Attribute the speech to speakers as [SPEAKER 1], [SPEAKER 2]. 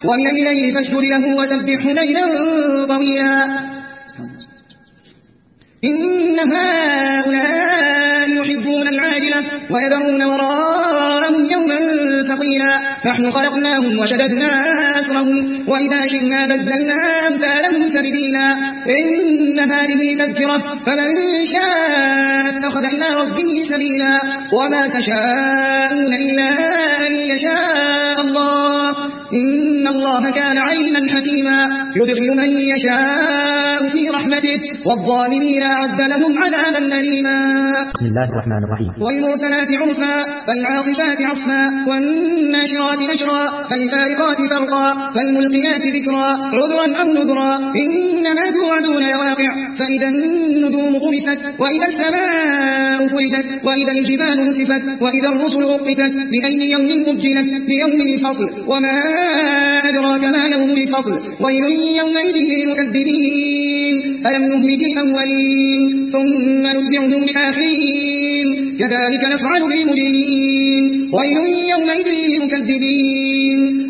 [SPEAKER 1] ومن الليل فاسجد له وسبحه ليلا طويلا إن هؤلاء يحبون العاجلة ويذرون وراءهم يوما ثقيلا نحن خلقناهم وشددنا أسرهم وإذا شئنا بدلنا أمثالهم تبديلا إن هذه تذكرة فمن شاء اتخذ إلى ربه سبيلا وما تشاءون إلا أن يشاء الله إن الله كان عليما حكيما يدخل من يشاء في رحمته والظالمين أعد لهم عذابا أليما.
[SPEAKER 2] بسم الله الرحمن الرحيم.
[SPEAKER 1] والمرسلات عرفا فالعاصفات عصفا والناشرات نشرا فالفارقات فرقا فالملقيات ذكرا عذرا أو نذرا إنما توعدون لواقع فإذا النجوم طمست وإذا السماء فرجت وإذا الجبال نسفت وإذا الرسل أقتت لأي يوم أجلت ليوم الفصل وما أدراك ما يوم الفصل ويل يومئذ للمكذبين ألم نهلك الأولين ثم نتبعهم الآخرين كذلك نفعل بالمجرمين ويل يومئذ للمكذبين